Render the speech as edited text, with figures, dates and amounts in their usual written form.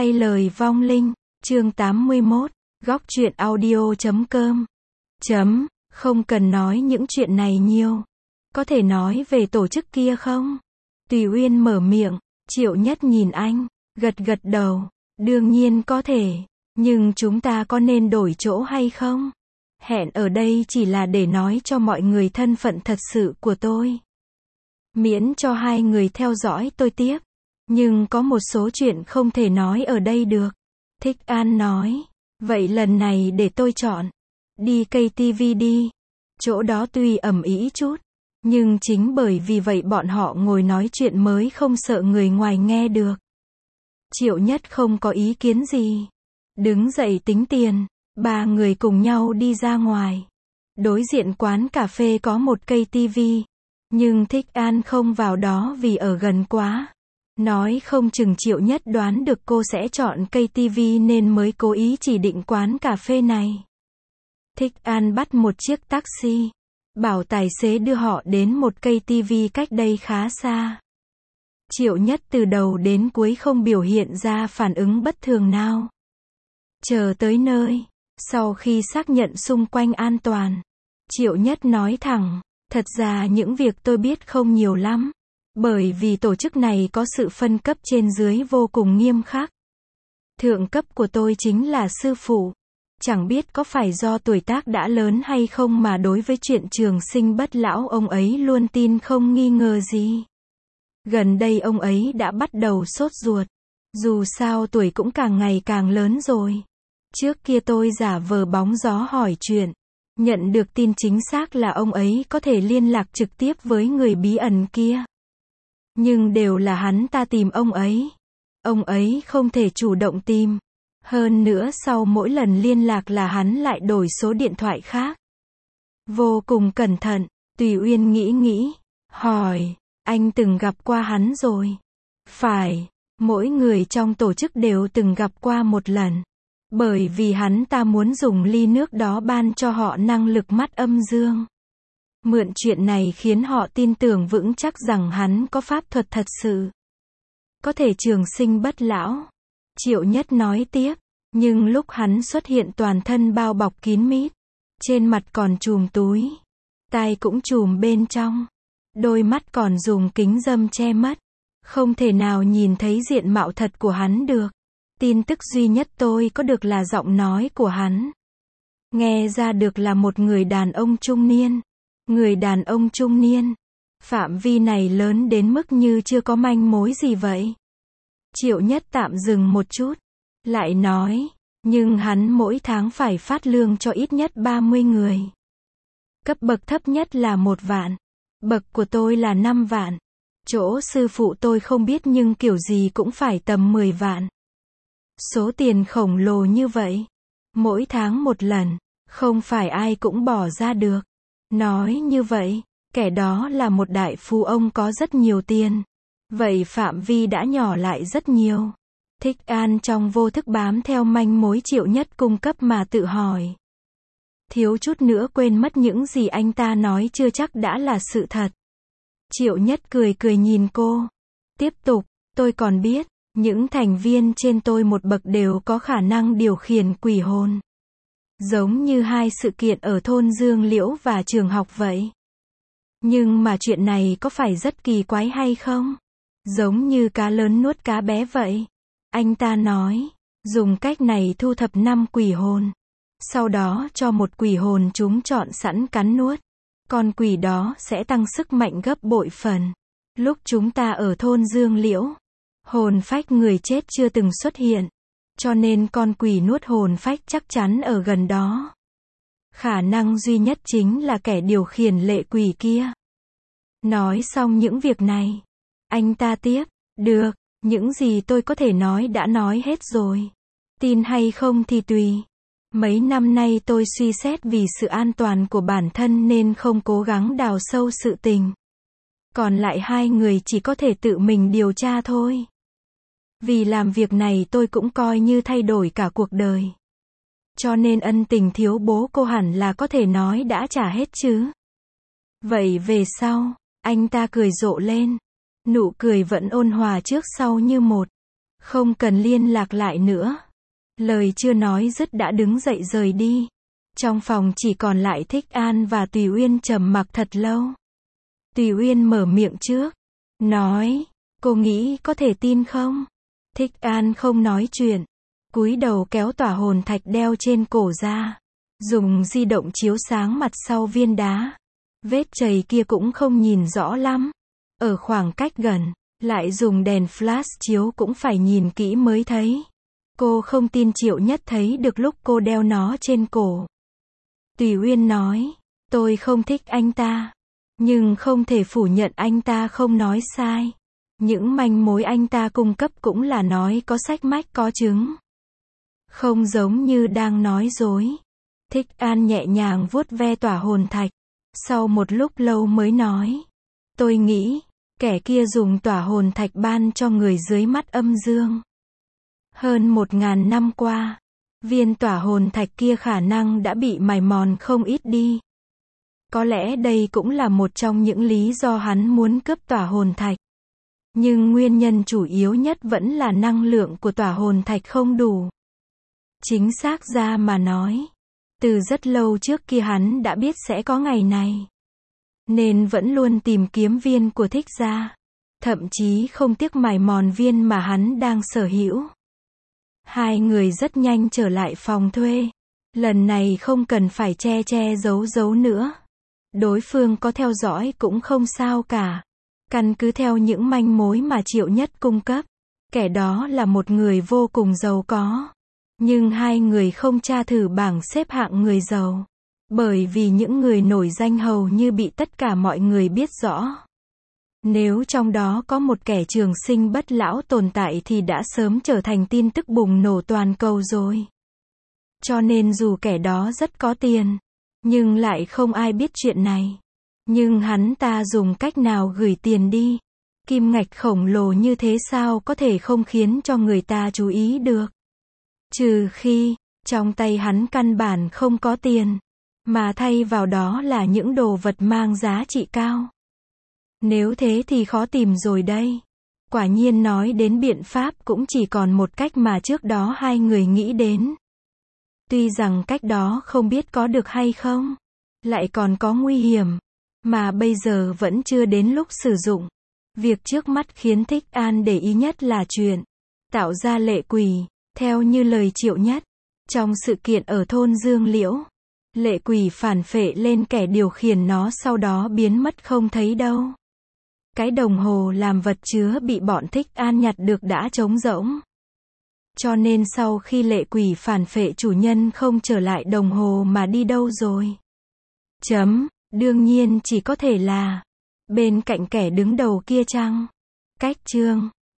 Thay lời vong linh, chương 81, góc truyện audio.com. Không cần nói những chuyện này nhiều. Có thể nói về tổ chức kia không? Tùy Uyên mở miệng, Triệu Nhất nhìn anh, gật gật đầu. Đương nhiên có thể, nhưng chúng ta có nên đổi chỗ hay không? Hẹn ở đây chỉ là để nói cho mọi người thân phận thật sự của tôi. Miễn cho hai người theo dõi tôi tiếp. Nhưng có một số chuyện không thể nói ở đây được. Thích An nói. Vậy lần này để tôi chọn. Đi KTV đi. Chỗ đó tuy ầm ĩ chút. Nhưng chính bởi vì vậy bọn họ ngồi nói chuyện mới không sợ người ngoài nghe được. Triệu Nhất không có ý kiến gì. Đứng dậy tính tiền. Ba người cùng nhau đi ra ngoài. Đối diện quán cà phê có một cây tivi. Nhưng Thích An không vào đó vì ở gần quá. Nói không chừng Triệu Nhất đoán được cô sẽ chọn cây tivi nên mới cố ý chỉ định quán cà phê này. Thích An bắt một chiếc taxi. Bảo tài xế đưa họ đến một cây tivi cách đây khá xa. Triệu Nhất từ đầu đến cuối không biểu hiện ra phản ứng bất thường nào. Chờ tới nơi. Sau khi xác nhận xung quanh an toàn. Triệu Nhất nói thẳng. Thật ra những việc tôi biết không nhiều lắm. Bởi vì tổ chức này có sự phân cấp trên dưới vô cùng nghiêm khắc. Thượng cấp của tôi chính là sư phụ. Chẳng biết có phải do tuổi tác đã lớn hay không mà đối với chuyện trường sinh bất lão ông ấy luôn tin không nghi ngờ gì. Gần đây ông ấy đã bắt đầu sốt ruột. Dù sao tuổi cũng càng ngày càng lớn rồi. Trước kia tôi giả vờ bóng gió hỏi chuyện. Nhận được tin chính xác là ông ấy có thể liên lạc trực tiếp với người bí ẩn kia. Nhưng đều là hắn ta tìm ông ấy. Ông ấy không thể chủ động tìm. Hơn nữa sau mỗi lần liên lạc là hắn lại đổi số điện thoại khác. Vô cùng cẩn thận, Tùy Uyên nghĩ. Hỏi, anh từng gặp qua hắn rồi. Phải, mỗi người trong tổ chức đều từng gặp qua một lần. Bởi vì hắn ta muốn dùng ly nước đó ban cho họ năng lực mắt âm dương. Mượn chuyện này khiến họ tin tưởng vững chắc rằng hắn có pháp thuật thật sự. Có thể trường sinh bất lão. Triệu Nhất nói tiếp. Nhưng lúc hắn xuất hiện toàn thân bao bọc kín mít. Trên mặt còn chùm túi. Tai cũng chùm bên trong. Đôi mắt còn dùng kính râm che mất. Không thể nào nhìn thấy diện mạo thật của hắn được. Tin tức duy nhất tôi có được là giọng nói của hắn. Nghe ra được là một người đàn ông trung niên. Người đàn ông trung niên. Phạm vi này lớn đến mức như chưa có manh mối gì vậy. Triệu Nhất tạm dừng một chút. Lại nói. Nhưng hắn mỗi tháng phải phát lương cho ít nhất 30 người. Cấp bậc thấp nhất là 1 vạn. Bậc của tôi là 5 vạn. Chỗ sư phụ tôi không biết nhưng kiểu gì cũng phải tầm 10 vạn. Số tiền khổng lồ như vậy. Mỗi tháng một lần. Không phải ai cũng bỏ ra được. Nói như vậy, kẻ đó là một đại phú ông có rất nhiều tiền. Vậy phạm vi đã nhỏ lại rất nhiều. Thích An trong vô thức bám theo manh mối Triệu Nhất cung cấp mà tự hỏi. Thiếu chút nữa quên mất những gì anh ta nói chưa chắc đã là sự thật. Triệu Nhất cười nhìn cô. Tiếp tục, tôi còn biết, những thành viên trên tôi một bậc đều có khả năng điều khiển quỷ hồn. Giống như 2 sự kiện ở thôn Dương Liễu và trường học vậy. Nhưng mà chuyện này có phải rất kỳ quái hay không? Giống như cá lớn nuốt cá bé vậy. Anh ta nói, dùng cách này thu thập 5 quỷ hồn. Sau đó cho một quỷ hồn chúng chọn sẵn cắn nuốt. Con quỷ đó sẽ tăng sức mạnh gấp bội phần. Lúc chúng ta ở thôn Dương Liễu, hồn phách người chết chưa từng xuất hiện. Cho nên con quỷ nuốt hồn phách chắc chắn ở gần đó. Khả năng duy nhất chính là kẻ điều khiển lệ quỷ kia. Nói xong những việc này. Anh ta tiếp. Được, những gì tôi có thể nói đã nói hết rồi. Tin hay không thì tùy. Mấy năm nay tôi suy xét vì sự an toàn của bản thân nên không cố gắng đào sâu sự tình. Còn lại 2 người chỉ có thể tự mình điều tra thôi. Vì làm việc này tôi cũng coi như thay đổi cả cuộc đời. Cho nên ân tình thiếu bố cô hẳn là có thể nói đã trả hết chứ. Vậy về sau, anh ta cười rộ lên. Nụ cười vẫn ôn hòa trước sau như một. Không cần liên lạc lại nữa. Lời chưa nói dứt đã đứng dậy rời đi. Trong phòng chỉ còn lại Thích An và Tùy Uyên trầm mặc thật lâu. Tùy Uyên mở miệng trước. Nói, cô nghĩ có thể tin không? Thích An không nói chuyện. Cúi đầu kéo tỏa hồn thạch đeo trên cổ ra. Dùng di động chiếu sáng mặt sau viên đá. Vết chày kia cũng không nhìn rõ lắm. Ở khoảng cách gần, lại dùng đèn flash chiếu cũng phải nhìn kỹ mới thấy. Cô không tin Triệu Nhất thấy được lúc cô đeo nó trên cổ. Tùy Uyên nói, tôi không thích anh ta. Nhưng không thể phủ nhận anh ta không nói sai. Những manh mối anh ta cung cấp cũng là nói có sách mách có chứng. Không giống như đang nói dối. Thích An nhẹ nhàng vuốt ve tỏa hồn thạch. Sau một lúc lâu mới nói. Tôi nghĩ, kẻ kia dùng tỏa hồn thạch ban cho người dưới mắt âm dương. Hơn 1000 năm qua, viên tỏa hồn thạch kia khả năng đã bị mài mòn không ít đi. Có lẽ đây cũng là một trong những lý do hắn muốn cướp tỏa hồn thạch. Nhưng nguyên nhân chủ yếu nhất vẫn là năng lượng của tỏa hồn thạch không đủ. Chính xác ra mà nói, từ rất lâu trước kia hắn đã biết sẽ có ngày này. Nên vẫn luôn tìm kiếm viên của Thích gia. Thậm chí không tiếc mài mòn viên mà hắn đang sở hữu. Hai người rất nhanh trở lại phòng thuê. Lần này không cần phải che giấu nữa. Đối phương có theo dõi cũng không sao cả. Căn cứ theo những manh mối mà Triệu Nhất cung cấp, kẻ đó là một người vô cùng giàu có. Nhưng hai người không tra thử bảng xếp hạng người giàu. Bởi vì những người nổi danh hầu như bị tất cả mọi người biết rõ. Nếu trong đó có một kẻ trường sinh bất lão tồn tại thì đã sớm trở thành tin tức bùng nổ toàn cầu rồi. Cho nên dù kẻ đó rất có tiền, nhưng lại không ai biết chuyện này. Nhưng hắn ta dùng cách nào gửi tiền đi? Kim ngạch khổng lồ như thế sao có thể không khiến cho người ta chú ý được? Trừ khi, trong tay hắn căn bản không có tiền, mà thay vào đó là những đồ vật mang giá trị cao. Nếu thế thì khó tìm rồi đây. Quả nhiên nói đến biện pháp cũng chỉ còn một cách mà trước đó hai người nghĩ đến. Tuy rằng cách đó không biết có được hay không, lại còn có nguy hiểm, mà bây giờ vẫn chưa đến lúc sử dụng. Việc trước mắt khiến Thích An để ý nhất là chuyện tạo ra lệ quỷ, theo như lời Triệu Nhất. Trong sự kiện ở thôn Dương Liễu, lệ quỷ phản phệ lên kẻ điều khiển nó sau đó biến mất không thấy đâu. Cái đồng hồ làm vật chứa bị bọn Thích An nhặt được đã trống rỗng. Cho nên sau khi lệ quỷ phản phệ chủ nhân không trở lại đồng hồ mà đi đâu rồi? Đương nhiên chỉ có thể là bên cạnh kẻ đứng đầu kia chăng? Cách chương